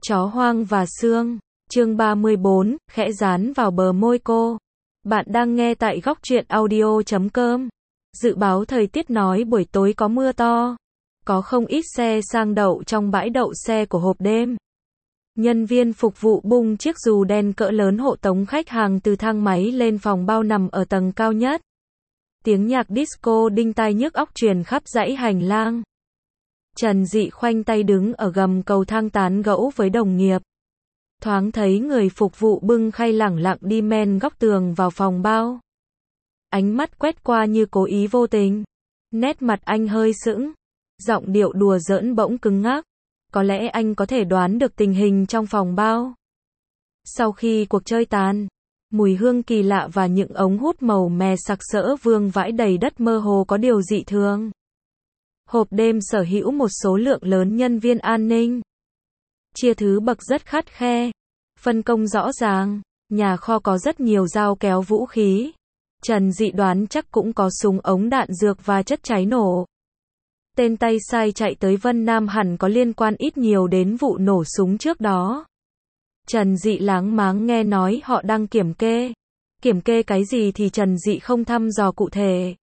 Chó hoang và xương. Chương 34, khẽ dán vào bờ môi cô. Bạn đang nghe tại góc truyện audio.com. Dự báo thời tiết nói buổi tối có mưa to. Có không ít xe sang đậu trong bãi đậu xe của hộp đêm. Nhân viên phục vụ bung chiếc dù đen cỡ lớn hộ tống khách hàng từ thang máy lên phòng bao nằm ở tầng cao nhất. Tiếng nhạc disco đinh tai nhức óc truyền khắp dãy hành lang. Trần Dị khoanh tay đứng ở gầm cầu thang tán gẫu với đồng nghiệp. Thoáng thấy người phục vụ bưng khay lẳng lặng đi men góc tường vào phòng bao. Ánh mắt quét qua như cố ý vô tình. Nét mặt anh hơi sững. Giọng điệu đùa giỡn bỗng cứng ngắc. Có lẽ anh có thể đoán được tình hình trong phòng bao. Sau khi cuộc chơi tàn, mùi hương kỳ lạ và những ống hút màu mè sặc sỡ vương vãi đầy đất mơ hồ có điều dị thường. Hộp đêm sở hữu một số lượng lớn nhân viên an ninh. Chia thứ bậc rất khắt khe. Phân công rõ ràng. Nhà kho có rất nhiều dao kéo vũ khí. Trần Dị đoán chắc cũng có súng ống đạn dược và chất cháy nổ. Tên tay sai chạy tới Vân Nam hẳn có liên quan ít nhiều đến vụ nổ súng trước đó. Trần Dị láng máng nghe nói họ đang kiểm kê. Kiểm kê cái gì thì Trần Dị không thăm dò cụ thể.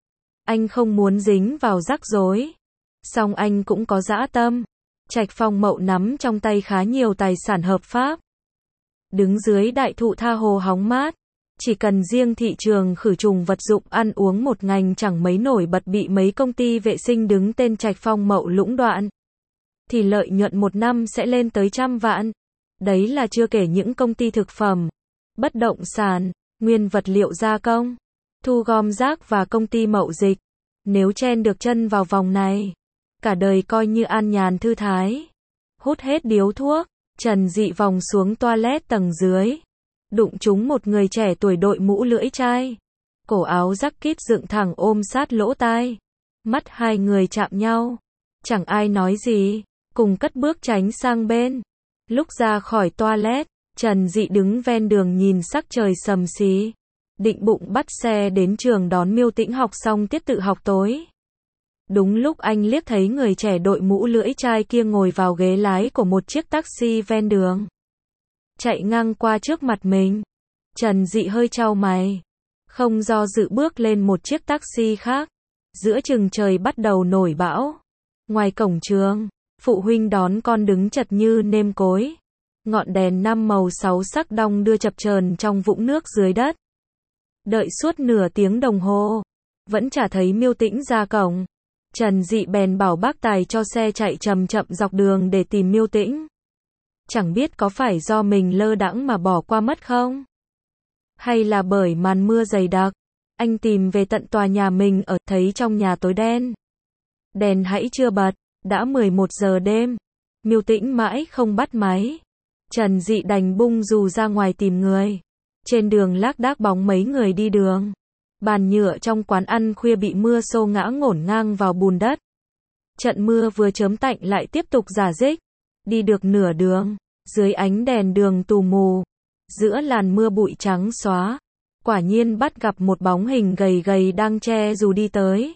Anh không muốn dính vào rắc rối. Song anh cũng có dã tâm. Trạch Phong Mậu nắm trong tay khá nhiều tài sản hợp pháp. Đứng dưới đại thụ tha hồ hóng mát. Chỉ cần riêng thị trường khử trùng vật dụng ăn uống một ngành chẳng mấy nổi bật bị mấy công ty vệ sinh đứng tên Trạch Phong Mậu lũng đoạn. Thì lợi nhuận một năm sẽ lên tới 100 vạn. Đấy là chưa kể những công ty thực phẩm, bất động sản, nguyên vật liệu gia công, thu gom rác và công ty mậu dịch. Nếu chen được chân vào vòng này, cả đời coi như an nhàn thư thái. Hút hết điếu thuốc, Trần Dị vòng xuống toilet tầng dưới. Đụng trúng một người trẻ tuổi đội mũ lưỡi chai. Cổ áo jacket dựng thẳng ôm sát lỗ tai. Mắt hai người chạm nhau. Chẳng ai nói gì, cùng cất bước tránh sang bên. Lúc ra khỏi toilet, Trần Dị đứng ven đường nhìn sắc trời sầm xí. Định bụng bắt xe đến trường đón Miêu Tĩnh học xong tiết tự học tối. Đúng lúc anh liếc thấy người trẻ đội mũ lưỡi chai kia ngồi vào ghế lái của một chiếc taxi ven đường. Chạy ngang qua trước mặt mình. Trần Dị hơi chau mày. Không do dự bước lên một chiếc taxi khác. Giữa chừng trời bắt đầu nổi bão. Ngoài cổng trường, phụ huynh đón con đứng chật như nêm cối. Ngọn đèn 5 màu 6 sắc đong đưa chập chờn trong vũng nước dưới đất. Đợi suốt nửa tiếng đồng hồ, vẫn chả thấy Miêu Tĩnh ra cổng. Trần Dị bèn bảo bác tài cho xe chạy chậm chậm dọc đường để tìm Miêu Tĩnh. Chẳng biết có phải do mình lơ đãng mà bỏ qua mất không? Hay là bởi màn mưa dày đặc, anh tìm về tận tòa nhà mình ở, thấy trong nhà tối đen. Đèn hãy chưa bật, đã 11 giờ đêm. Miêu Tĩnh mãi không bắt máy. Trần Dị đành bung dù ra ngoài tìm người. Trên đường lác đác bóng mấy người đi đường. Bàn nhựa trong quán ăn khuya bị mưa xô ngã ngổn ngang vào bùn đất. Trận mưa vừa chớm tạnh lại tiếp tục rả rích. Đi được nửa đường, dưới ánh đèn đường tù mù, giữa làn mưa bụi trắng xóa, quả nhiên bắt gặp một bóng hình gầy gầy đang che dù đi tới.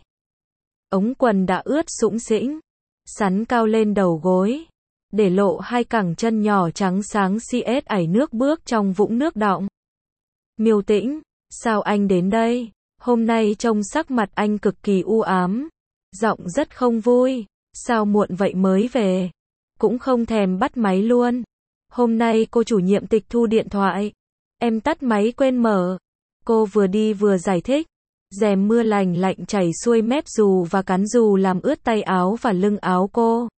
Ống quần đã ướt sũng sĩnh, sắn cao lên đầu gối, để lộ hai cẳng chân nhỏ trắng sáng xiết ảy nước bước trong vũng nước đọng. Miêu Tĩnh, sao anh đến đây? Hôm nay trông sắc mặt anh cực kỳ u ám, giọng rất không vui. Sao muộn vậy mới về? Cũng không thèm bắt máy luôn. Hôm nay cô chủ nhiệm tịch thu điện thoại. Em tắt máy quên mở. Cô vừa đi vừa giải thích. Rèm mưa lành lạnh chảy xuôi mép dù và cán dù làm ướt tay áo và lưng áo cô.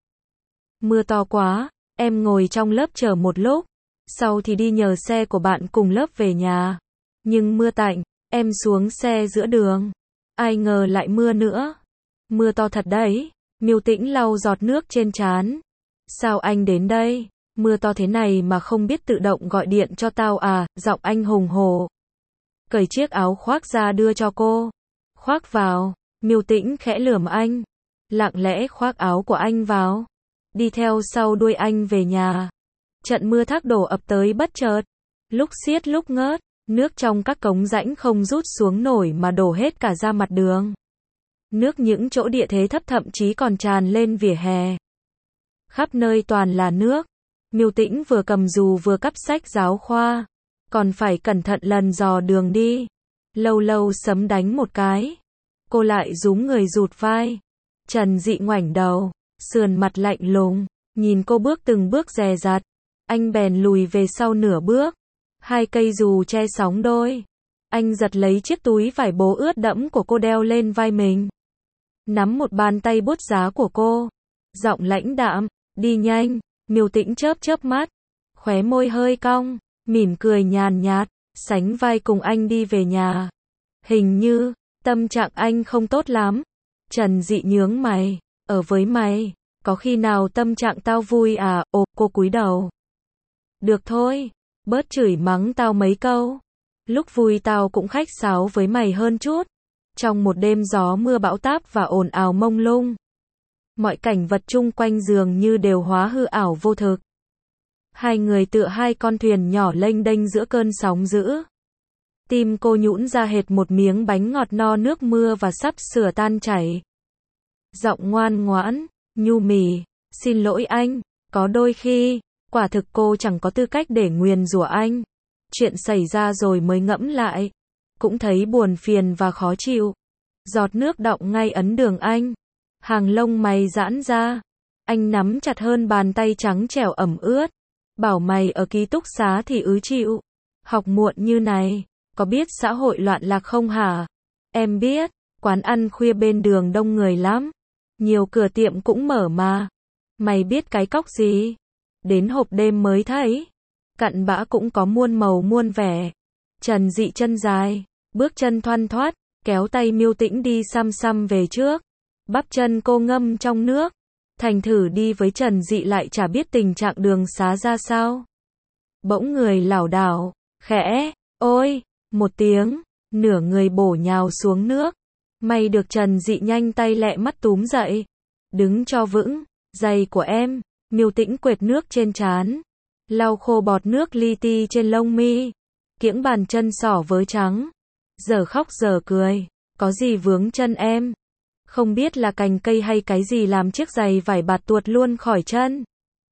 Mưa to quá, em ngồi trong lớp chờ một lúc. Sau thì đi nhờ xe của bạn cùng lớp về nhà. Nhưng mưa tạnh, em xuống xe giữa đường. Ai ngờ lại mưa nữa. Mưa to thật đấy. Miêu Tĩnh lau giọt nước trên trán. Sao anh đến đây? Mưa to thế này mà không biết tự động gọi điện cho tao à? Giọng anh hùng hổ. Cởi chiếc áo khoác ra đưa cho cô. Khoác vào. Miêu Tĩnh khẽ lườm anh. Lặng lẽ khoác áo của anh vào. Đi theo sau đuôi anh về nhà. Trận mưa thác đổ ập tới bất chợt. Lúc xiết lúc ngớt. Nước trong các cống rãnh không rút xuống nổi mà đổ hết cả ra mặt đường. Nước những chỗ địa thế thấp thậm chí còn tràn lên vỉa hè. Khắp nơi toàn là nước. Miêu Tĩnh vừa cầm dù vừa cắp sách giáo khoa. Còn phải cẩn thận lần dò đường đi. Lâu lâu sấm đánh một cái. Cô lại rúm người rụt vai. Trần Dị ngoảnh đầu, sườn mặt lạnh lùng, nhìn cô bước từng bước dè dặt. Anh bèn lùi về sau nửa bước. 2 cây dù che sóng đôi. Anh giật lấy chiếc túi vải bố ướt đẫm của cô đeo lên vai mình. Nắm một bàn tay bút giá của cô. Giọng lãnh đạm, đi nhanh. Miêu Tĩnh chớp chớp mắt. Khóe môi hơi cong, mỉm cười nhàn nhạt, sánh vai cùng anh đi về nhà. Hình như, tâm trạng anh không tốt lắm. Trần Dị nhướng mày, ở với mày, có khi nào tâm trạng tao vui à? Ồ, cô cúi đầu. Được thôi, bớt chửi mắng tao mấy câu. Lúc vui tao cũng khách sáo với mày hơn chút. Trong một đêm gió mưa bão táp và ồn ào mông lung, mọi cảnh vật chung quanh dường như đều hóa hư ảo vô thực. Hai người tựa 2 con thuyền nhỏ lênh đênh giữa cơn sóng dữ. Tim cô nhũn ra hệt một miếng bánh ngọt no nước mưa và sắp sửa tan chảy. Giọng ngoan ngoãn, nhu mì, xin lỗi anh, có đôi khi, quả thực cô chẳng có tư cách để nguyền rủa anh. Chuyện xảy ra rồi mới ngẫm lại, cũng thấy buồn phiền và khó chịu. Giọt nước đọng ngay ấn đường anh. Hàng lông mày giãn ra. Anh nắm chặt hơn bàn tay trắng trẻo ẩm ướt. Bảo mày ở ký túc xá thì chịu. Học muộn như này, có biết xã hội loạn lạc không hả? Em biết, quán ăn khuya bên đường đông người lắm. Nhiều cửa tiệm cũng mở mà. Mày biết cái cóc gì? Đến hộp đêm mới thấy. Cặn bã cũng có muôn màu muôn vẻ. Trần Dị chân dài, bước chân thoăn thoắt, kéo tay Miêu Tĩnh đi xăm xăm về trước. Bắp chân cô ngâm trong nước. Thành thử đi với Trần Dị lại chả biết tình trạng đường xá ra sao. Bỗng người lảo đảo, khẽ, ôi, một tiếng, nửa người bổ nhào xuống nước. May được Trần Dị nhanh tay lẹ mắt túm dậy. Đứng cho vững, giày của em. Miêu Tĩnh quệt nước trên trán, lau khô bọt nước li ti trên lông mi. Kiễng bàn chân sỏ vớ trắng. Giờ khóc giờ cười, có gì vướng chân em? Không biết là cành cây hay cái gì làm chiếc giày vải bạt tuột luôn khỏi chân.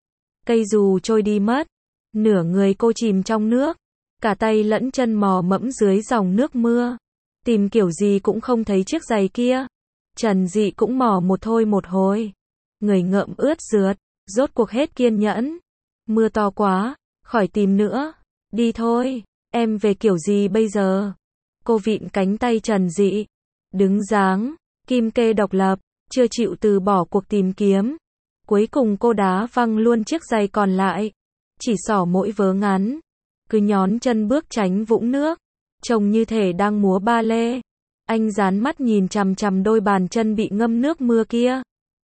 Cây dù trôi đi mất. Nửa người cô chìm trong nước. Cả tay lẫn chân mò mẫm dưới dòng nước mưa. Tìm kiểu gì cũng không thấy chiếc giày kia. Trần Dị cũng mò một thôi một hồi. Người ngợm ướt rượt. Rốt cuộc hết kiên nhẫn. Mưa to quá, khỏi tìm nữa. Đi thôi, em về kiểu gì bây giờ? Cô vịn cánh tay Trần Dị. Đứng dáng, kim kê độc lập, chưa chịu từ bỏ cuộc tìm kiếm. Cuối cùng cô đá văng luôn chiếc giày còn lại. Chỉ xỏ mỗi vớ ngắn. Cứ nhón chân bước tránh vũng nước. Trông như thể đang múa ba lê. Anh dán mắt nhìn chằm chằm đôi bàn chân bị ngâm nước mưa kia.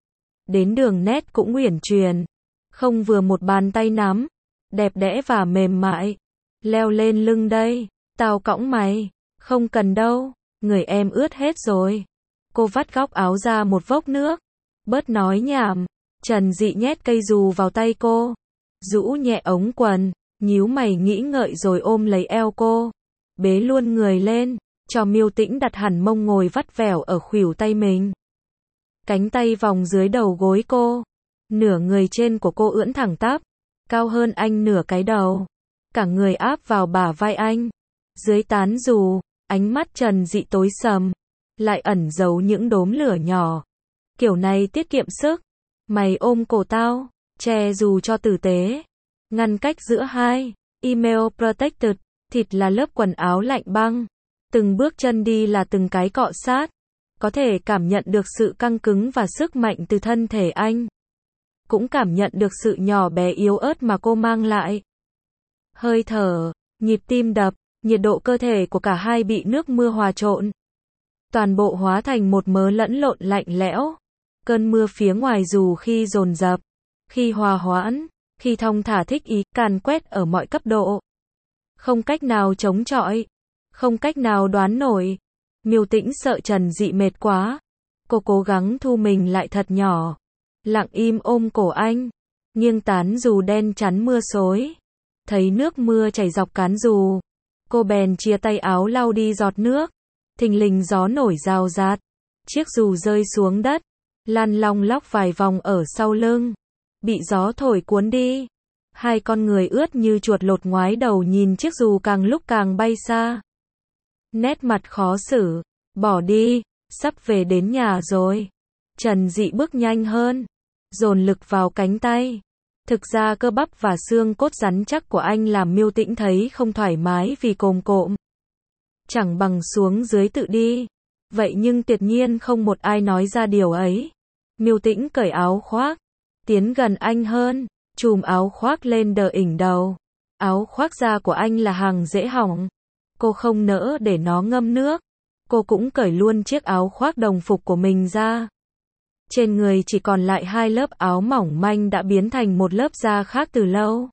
Đến đường nét cũng uyển chuyển. Không vừa một bàn tay nắm. Đẹp đẽ và mềm mại. Leo lên lưng đây. Tao cõng mày. Không cần đâu. Người em ướt hết rồi. Cô vắt góc áo ra một vốc nước. Bớt nói nhảm. Trần Dị nhét cây dù vào tay cô. Rũ nhẹ ống quần. Nhíu mày nghĩ ngợi rồi ôm lấy eo cô. Bế luôn người lên. Cho Miêu Tĩnh đặt hẳn mông ngồi vắt vẻo ở khuỷu tay mình. Cánh tay vòng dưới đầu gối cô. Nửa người trên của cô ưỡn thẳng tắp. Cao hơn anh nửa cái đầu. Cả người áp vào bả vai anh. Dưới tán dù, ánh mắt Trần Dị tối sầm. Lại ẩn giấu những đốm lửa nhỏ. Kiểu này tiết kiệm sức. Mày ôm cổ tao. Che dù cho tử tế. Ngăn cách giữa hai. Email protected. Thịt là lớp quần áo lạnh băng. Từng bước chân đi là từng cái cọ sát. Có thể cảm nhận được sự căng cứng và sức mạnh từ thân thể anh. Cũng cảm nhận được sự nhỏ bé yếu ớt mà cô mang lại. Hơi thở, nhịp tim đập, nhiệt độ cơ thể của cả hai bị nước mưa hòa trộn. Toàn bộ hóa thành một mớ lẫn lộn lạnh lẽo. Cơn mưa phía ngoài dù khi dồn dập, khi hòa hoãn, khi thong thả thích ý, càn quét ở mọi cấp độ. Không cách nào chống chọi, không cách nào đoán nổi. Miêu Tĩnh sợ Trần Dị mệt quá. Cô cố gắng thu mình lại thật nhỏ. Lặng im ôm cổ anh. Nghiêng tán dù đen chắn mưa xối. Thấy nước mưa chảy dọc cán dù. Cô bèn chia tay áo lau đi giọt nước. Thình lình gió nổi rào rạt. Chiếc dù rơi xuống đất. Lăn long lóc vài vòng ở sau lưng. Bị gió thổi cuốn đi. Hai con người ướt như chuột lột ngoái đầu nhìn chiếc dù càng lúc càng bay xa. Nét mặt khó xử, bỏ đi, sắp về đến nhà rồi. Trần Dị bước nhanh hơn, dồn lực vào cánh tay. Thực ra cơ bắp và xương cốt rắn chắc của anh làm Miêu Tĩnh thấy không thoải mái vì cồm cộm. Chẳng bằng xuống dưới tự đi. Vậy nhưng tuyệt nhiên không một ai nói ra điều ấy. Miêu Tĩnh cởi áo khoác, tiến gần anh hơn, chùm áo khoác lên đờ ỉnh đầu. Áo khoác da của anh là hàng dễ hỏng. Cô không nỡ để nó ngâm nước. Cô cũng cởi luôn chiếc áo khoác đồng phục của mình ra. Trên người chỉ còn lại 2 lớp áo mỏng manh đã biến thành một lớp da khác từ lâu.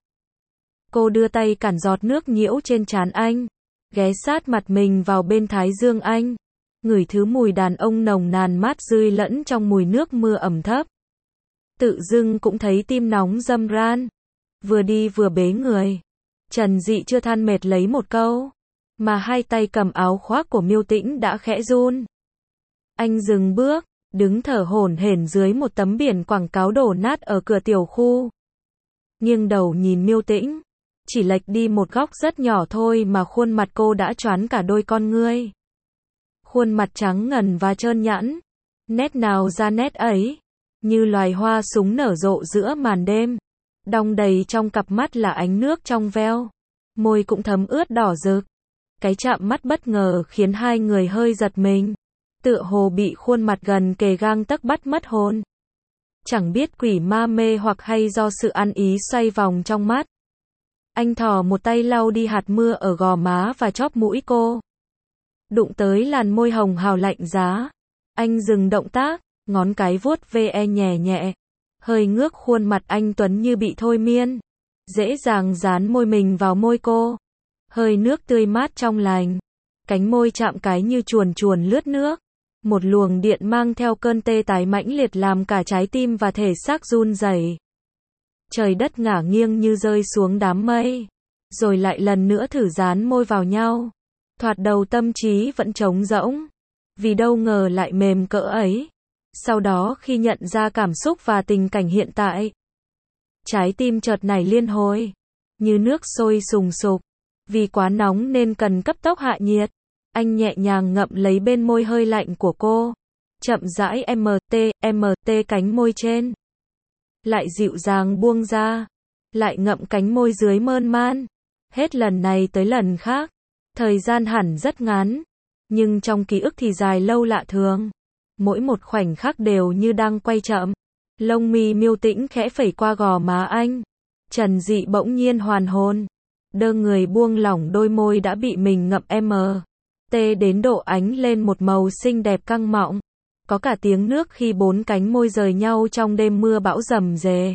Cô đưa tay cản giọt nước nhiễu trên trán anh, ghé sát mặt mình vào bên thái dương anh, ngửi thứ mùi đàn ông nồng nàn mát rượi lẫn trong mùi nước mưa ẩm thấp. Tự dưng cũng thấy tim nóng râm ran. Vừa đi vừa bế người. Trần Dị chưa than mệt lấy một câu, mà hai tay cầm áo khoác của Miêu Tĩnh đã khẽ run. Anh dừng bước, đứng thở hổn hển dưới một tấm biển quảng cáo đổ nát ở cửa tiểu khu. Nghiêng đầu nhìn Miêu Tĩnh, chỉ lệch đi một góc rất nhỏ thôi mà khuôn mặt cô đã choán cả đôi con ngươi. Khuôn mặt trắng ngần và trơn nhẵn, nét nào ra nét ấy, như loài hoa súng nở rộ giữa màn đêm. Đong đầy trong cặp mắt là ánh nước trong veo, môi cũng thấm ướt đỏ rực. Cái chạm mắt bất ngờ khiến hai người hơi giật mình, tựa hồ bị khuôn mặt gần kề gang tấc bắt mất hồn. Chẳng biết quỷ ma mê hoặc hay do sự ăn ý xoay vòng trong mắt. Anh thò một tay lau đi hạt mưa ở gò má và chóp mũi cô. Đụng tới làn môi hồng hào lạnh giá. Anh dừng động tác, ngón cái vuốt ve nhẹ nhẹ. Hơi ngước khuôn mặt anh tuấn như bị thôi miên. Dễ dàng dán môi mình vào môi cô. Hơi nước tươi mát trong lành. Cánh môi chạm cái như chuồn chuồn lướt nước. Một luồng điện mang theo cơn tê tái mãnh liệt làm cả trái tim và thể xác run rẩy. Trời đất ngả nghiêng như rơi xuống đám mây. Rồi lại lần nữa thử dán môi vào nhau. Thoạt đầu tâm trí vẫn trống rỗng. Vì đâu ngờ lại mềm cỡ ấy. Sau đó khi nhận ra cảm xúc và tình cảnh hiện tại, trái tim chợt nảy liên hồi. Như nước sôi sùng sục. Vì quá nóng nên cần cấp tốc hạ nhiệt. Anh nhẹ nhàng ngậm lấy bên môi hơi lạnh của cô. Chậm rãi MT cánh môi trên. Lại dịu dàng buông ra. Lại ngậm cánh môi dưới mơn man. Hết lần này tới lần khác. Thời gian hẳn rất ngắn. Nhưng trong ký ức thì dài lâu lạ thường. Mỗi một khoảnh khắc đều như đang quay chậm. Lông mi Miêu Tĩnh khẽ phẩy qua gò má anh. Trần Dị bỗng nhiên hoàn hồn. Đơ người buông lỏng đôi môi đã bị mình ngậm MT đến độ ánh lên một màu xinh đẹp căng mọng. Có cả tiếng nước khi 4 cánh môi rời nhau trong đêm mưa bão rầm rề.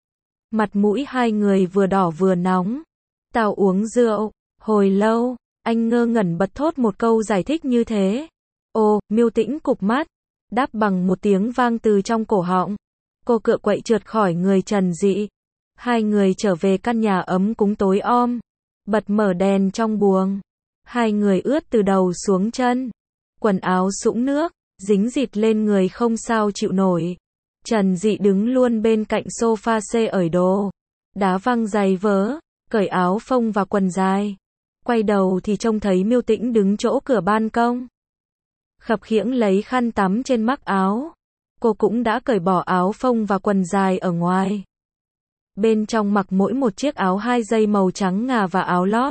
Mặt mũi hai người vừa đỏ vừa nóng. Tao uống rượu. Hồi lâu, anh ngơ ngẩn bật thốt một câu giải thích như thế. Ồ, Miêu Tĩnh cụp mắt. Đáp bằng một tiếng vang từ trong cổ họng. Cô cựa quậy trượt khỏi người Trần Dị. Hai người trở về căn nhà ấm cúng tối om. Bật mở đèn trong buồng. Hai người ướt từ đầu xuống chân. Quần áo sũng nước, dính dịt lên người không sao chịu nổi. Trần Dị đứng luôn bên cạnh sofa xê ởi đồ. Đá văng giày vớ, cởi áo phông và quần dài. Quay đầu thì trông thấy Miêu Tĩnh đứng chỗ cửa ban công. Khập khiễng lấy khăn tắm trên mắc áo. Cô cũng đã cởi bỏ áo phông và quần dài ở ngoài. Bên trong mặc mỗi một chiếc áo 2 dây màu trắng ngà và áo lót.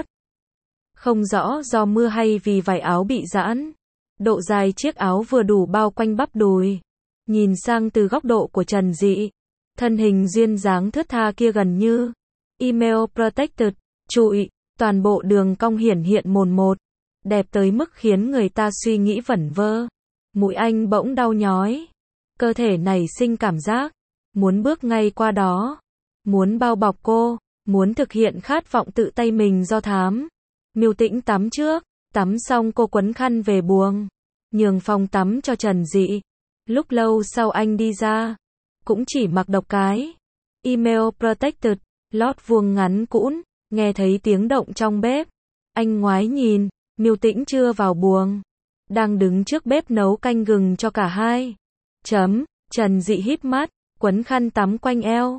Không rõ do mưa hay vì vải áo bị giãn. Độ dài chiếc áo vừa đủ bao quanh bắp đùi. Nhìn sang từ góc độ của Trần Dị, thân hình duyên dáng thướt tha kia gần như email protected, trụi, toàn bộ đường cong hiển hiện mồn một, đẹp tới mức khiến người ta suy nghĩ vẩn vơ. Mũi anh bỗng đau nhói. Cơ thể nảy sinh cảm giác muốn bước ngay qua đó, muốn bao bọc cô, muốn thực hiện khát vọng tự tay mình do thám. Miêu Tĩnh tắm trước, tắm xong cô quấn khăn về buồng, nhường phòng tắm cho Trần Dị. Lúc lâu sau anh đi ra, cũng chỉ mặc độc cái email protected, lót vuông ngắn cũn, nghe thấy tiếng động trong bếp. Anh ngoái nhìn, Miêu Tĩnh chưa vào buồng, đang đứng trước bếp nấu canh gừng cho cả hai. Trần Dị híp mắt, quấn khăn tắm quanh eo,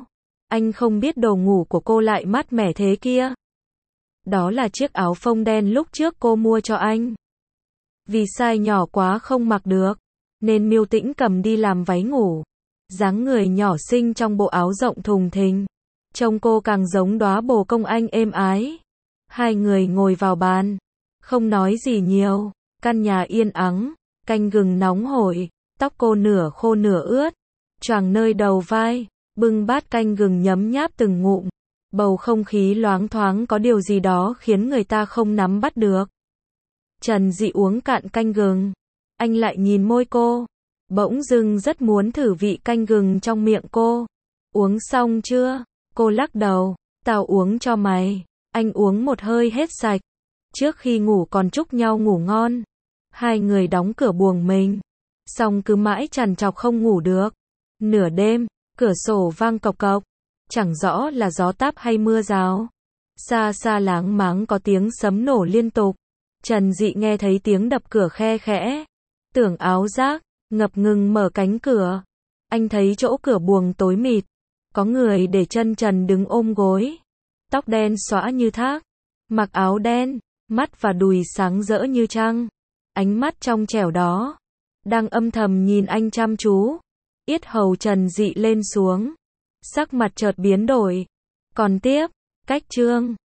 Anh không biết đồ ngủ của cô lại mát mẻ thế kia. Đó là chiếc áo phông đen lúc trước cô mua cho anh. Vì size nhỏ quá không mặc được, nên Miêu Tĩnh cầm đi làm váy ngủ. Dáng người nhỏ xinh trong bộ áo rộng thùng thình. Trông cô càng giống đóa bồ công anh êm ái. Hai người ngồi vào bàn, không nói gì nhiều. Căn nhà yên ắng, canh gừng nóng hổi, tóc cô nửa khô nửa ướt, choàng nơi đầu vai, bưng bát canh gừng nhấm nháp từng ngụm. Bầu không khí loáng thoáng có điều gì đó khiến người ta không nắm bắt được. Trần Dị uống cạn canh gừng, anh lại nhìn môi cô, bỗng dưng rất muốn thử vị canh gừng trong miệng cô. Uống xong chưa? Cô lắc đầu, tao uống cho mày. Anh uống một hơi hết sạch. Trước khi ngủ còn chúc nhau ngủ ngon. Hai người đóng cửa buồng mình, xong cứ mãi trằn trọc không ngủ được. Nửa đêm, cửa sổ vang cộc cộc, chẳng rõ là gió táp hay mưa rào. Xa xa láng máng có tiếng sấm nổ liên tục. Trần Dị nghe thấy tiếng đập cửa khe khẽ. Tưởng áo rác, ngập ngừng mở cánh cửa. Anh thấy chỗ cửa buồng tối mịt. Có người để chân trần đứng ôm gối. Tóc đen xõa như thác. Mặc áo đen, mắt và đùi sáng rỡ như trăng. Ánh mắt trong trẻo đó đang âm thầm nhìn anh chăm chú. Yết hầu Trần Dị lên xuống. Sắc mặt chợt biến đổi. Còn tiếp, cách chương